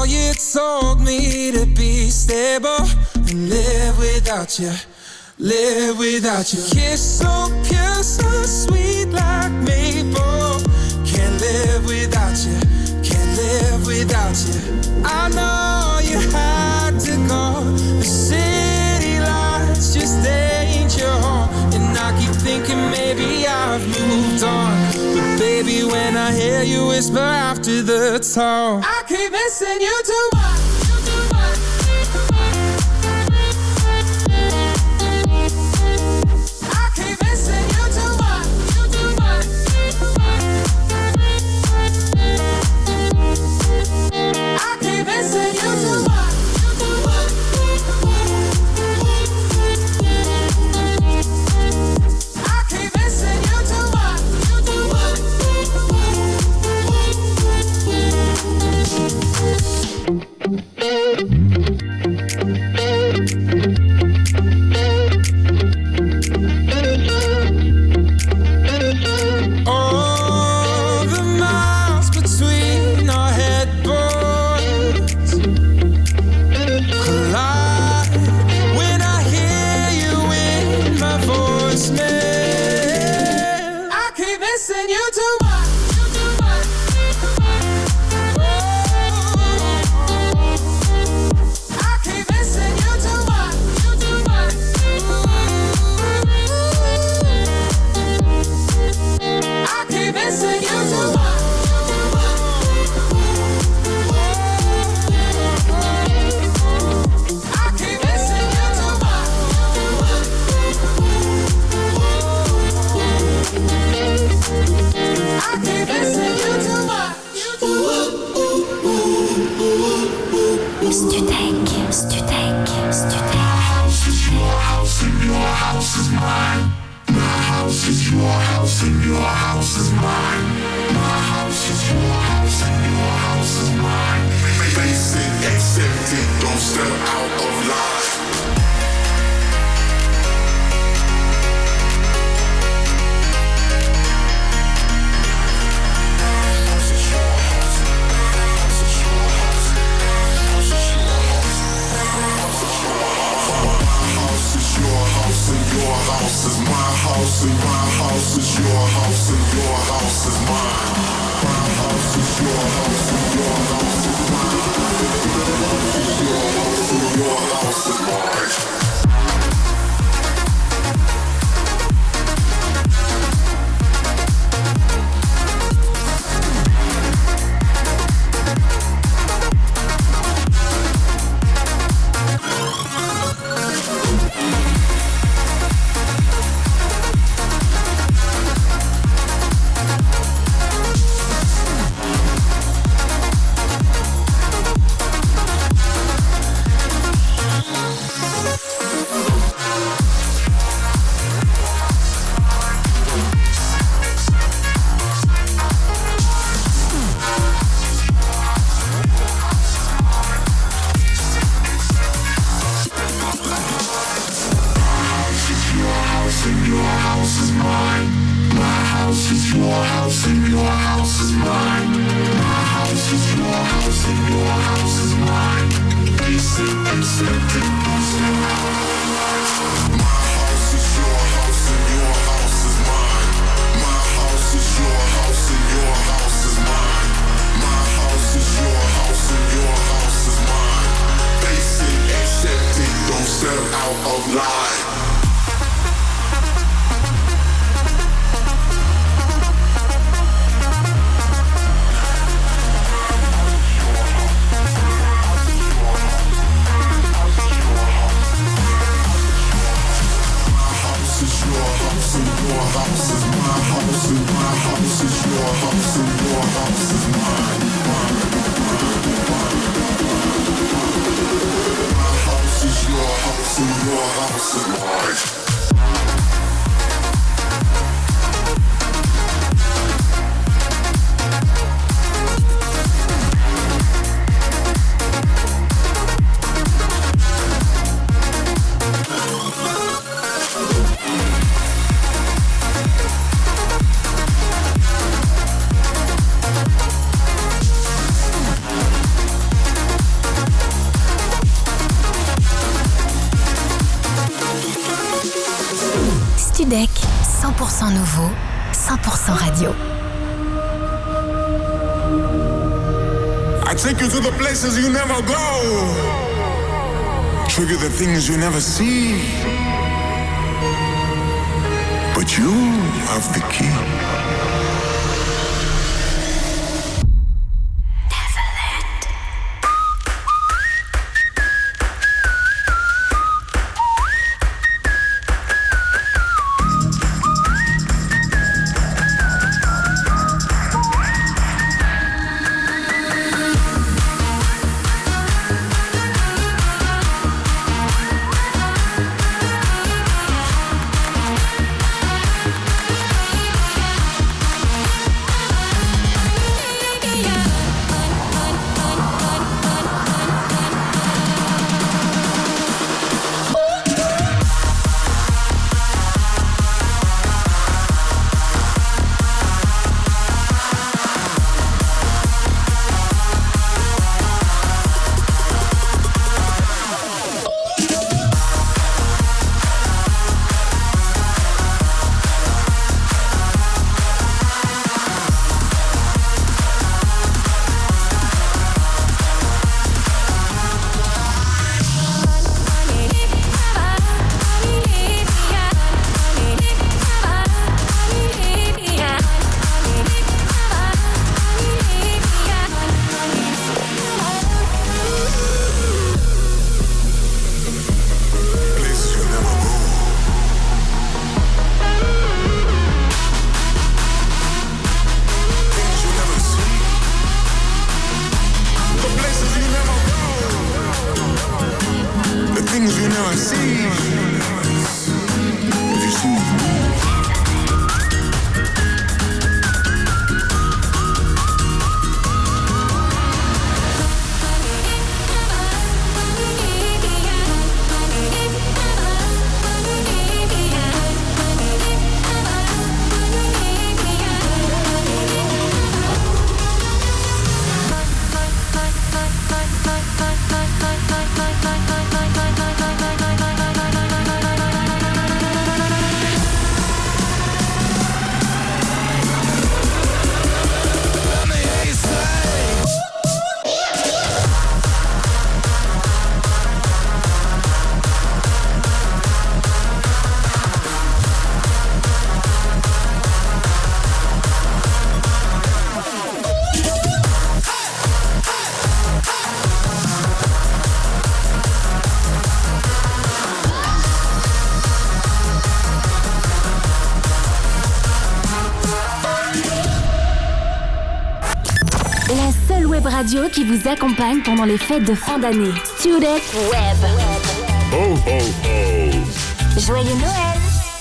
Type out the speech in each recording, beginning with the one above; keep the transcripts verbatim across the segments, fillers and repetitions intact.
you told me to be stable and live without you, live without you. Kiss so pure, so sweet like maple. Can't live without you, can't live without you. I know you had to go. The city lights just ain't your home. And I keep thinking maybe I've moved on. But baby, when I hear you whisper after the tone, I keep missing you too much. pour cent nouveau, cent pour cent radio. I take you to the places you never go. Trigger the things you never see. But you have the key. Radio qui vous accompagne pendant les fêtes de fin d'année. Student Web. Ho, ho, ho. Joyeux Noël.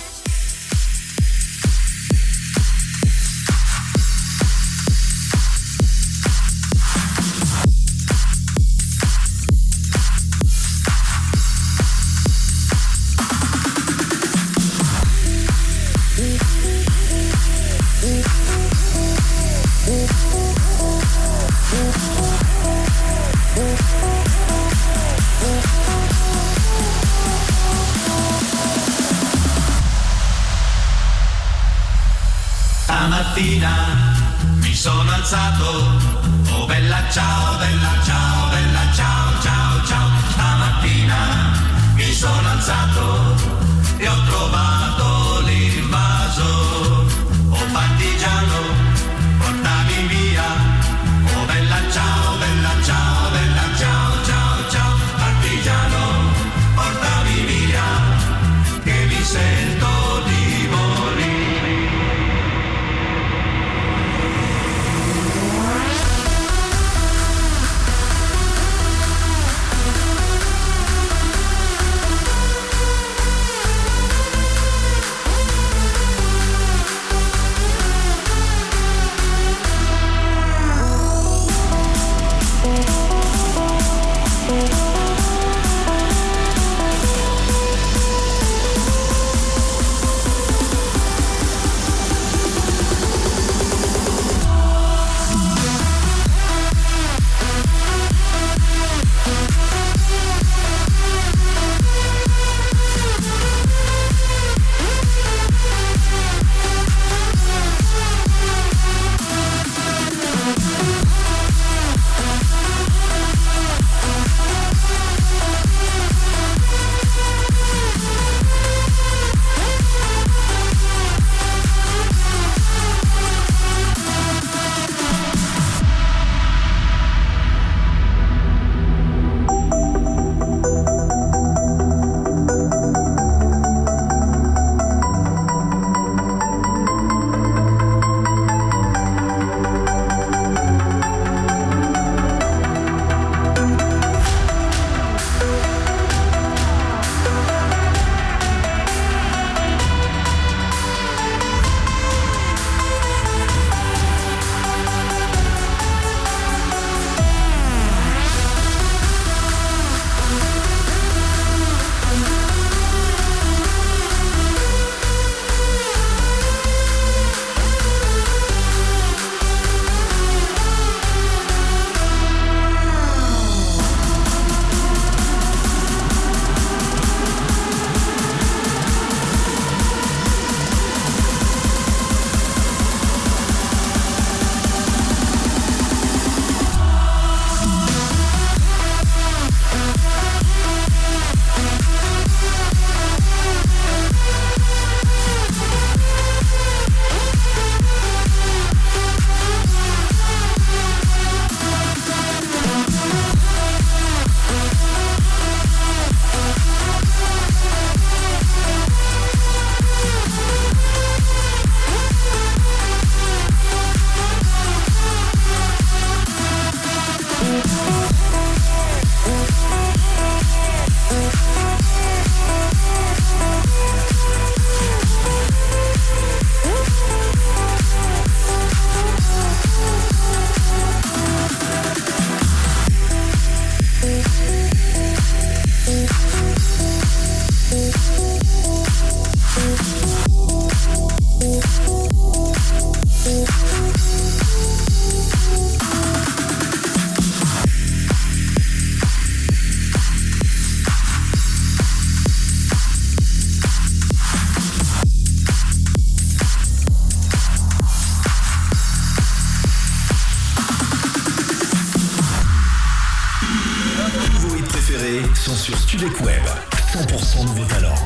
Stamattina mi sono alzato, oh bella ciao, bella ciao, bella ciao, ciao, ciao. Stamattina mi sono alzato e ho trovato l'invaso, oh partigiano, portami via, oh bella ciao, bella ciao, bella ciao, ciao, ciao. Partigiano, portami via, che mi sento di morire. préférés sont sur Studek Web. cent pour cent nouveaux talents.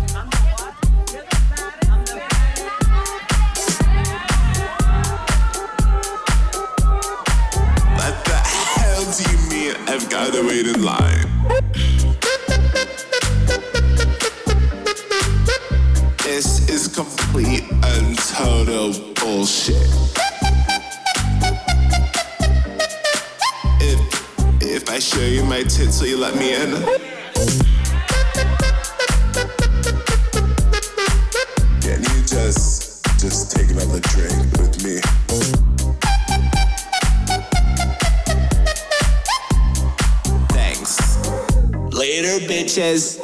What the hell do you mean I've gotta wait in line? This is complete and total bullshit. If if I show you my tits, will you let me in? Can you just just take another drink with me? Thanks. Later, bitches.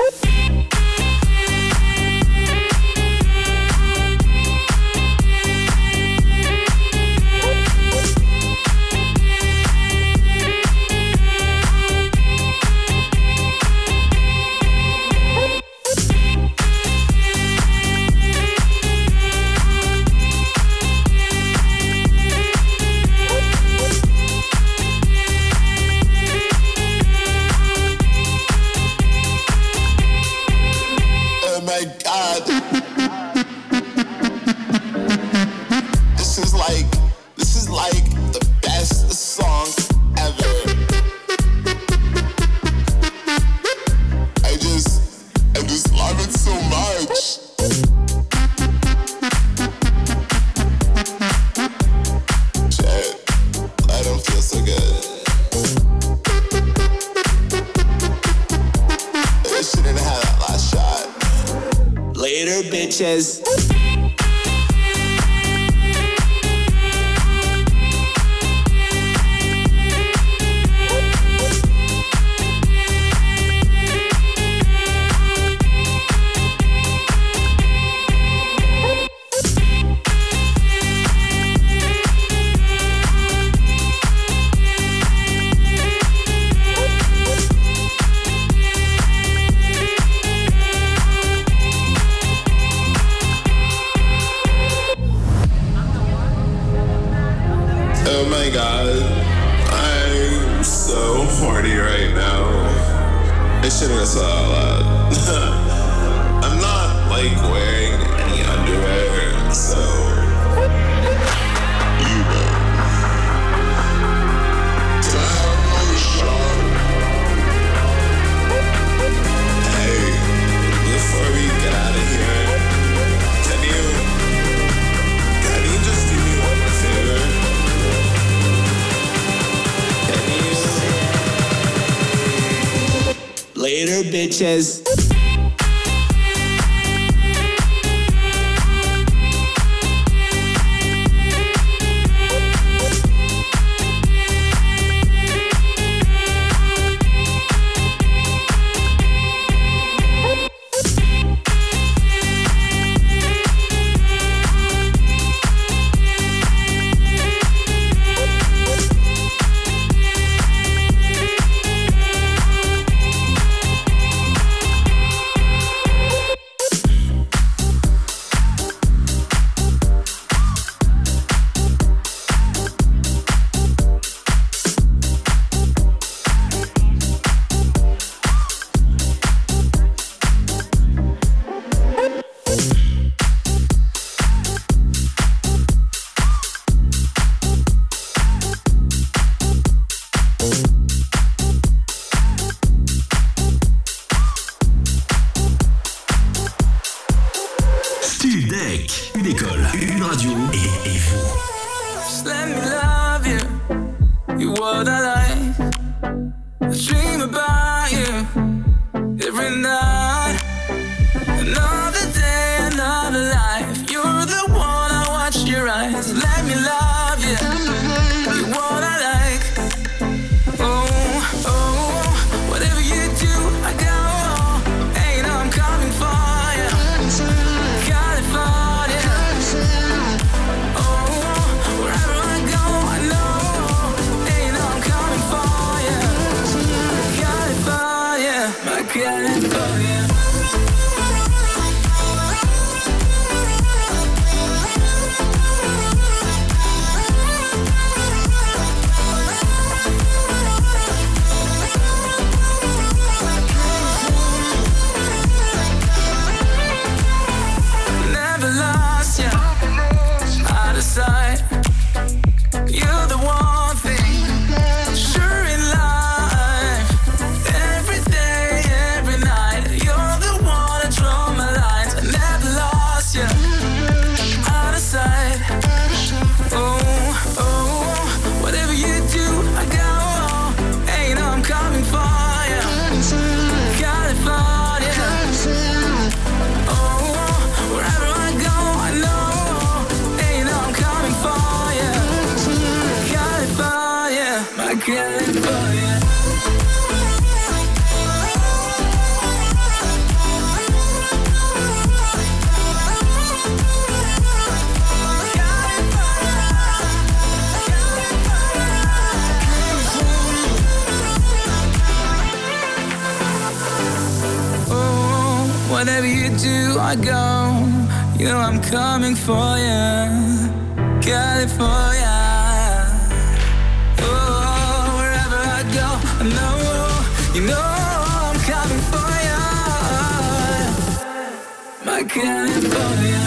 Bitches. Bitches. Whatever you do, I go. You know I'm coming for you, California. Oh, wherever I go, I know, you know I'm coming for you, my California.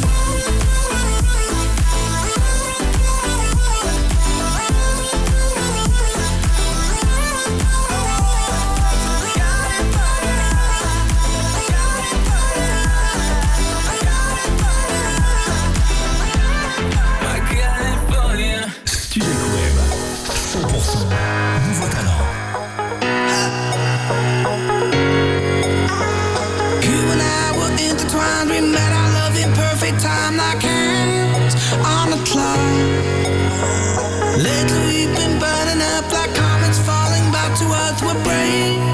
Time like hands on the clock. Lately we've been burning up like comets falling back to earth. We're brave.